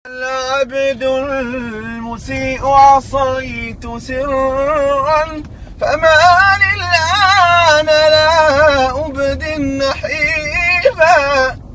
العبد المسيء عصيت سرا، فما لي الآن لا أبدي النحيبا.